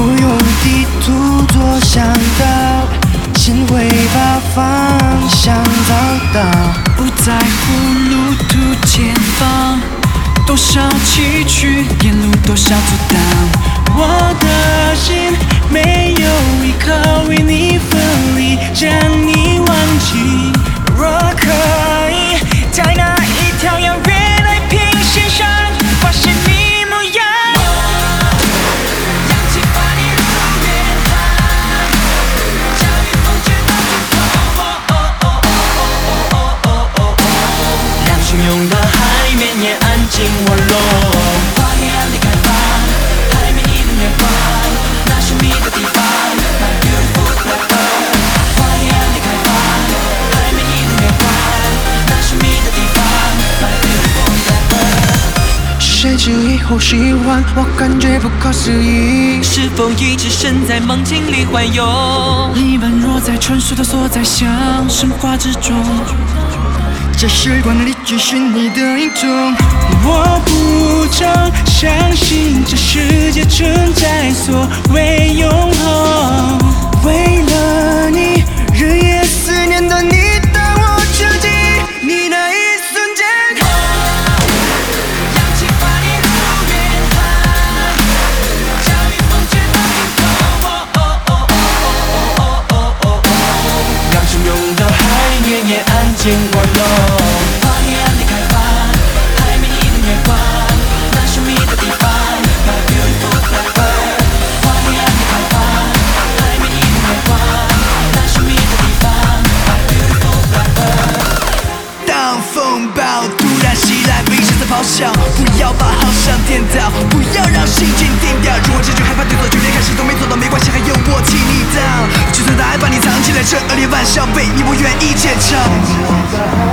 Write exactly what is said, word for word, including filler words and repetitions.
用地图做向导，先会把方向找到。 不在乎路途前方多少崎岖，沿路多少阻挡。 我的心没有依靠，为你奋力将你忘记。若可以在那一条遥远的平线上发现你模样， 扬起把你路远航，驾驭风卷到尽头。 让汹涌的海面也安静滑落。 花黑暗里开放，海面一轮月光，那神秘的地方 ，My beautiful blackbird。花黑暗里开放，海面一轮月光，那神秘的地方 ，My beautiful blackbird。 谁知以后喜欢，我感觉不可思议。 是否一直身在梦境里环游？你般若在沉睡的所在，像神话之中。 这时光里只是你的影踪，我不曾相信这世界存在所谓永恒。为了你，日夜思念的你，当我沉浸你那一瞬间。 扬起把你路远航，驾驭风卷到尽头。 让汹涌的海面也安静滑落。 花黑暗里开放，海面一轮月光，那神秘的地方 ，My beautiful blackbird。花黑暗里开放，海面一轮月光，那神秘的地方 ，My beautiful blackbird。 当风暴突然袭来，危险在咆哮，不要把航向颠倒，不要让心情定调。如果结局害怕对错，决定开始都没做到，没关系，还有我替你挡。就算大海把你藏起来，这恶劣玩笑被你我愿意坚强。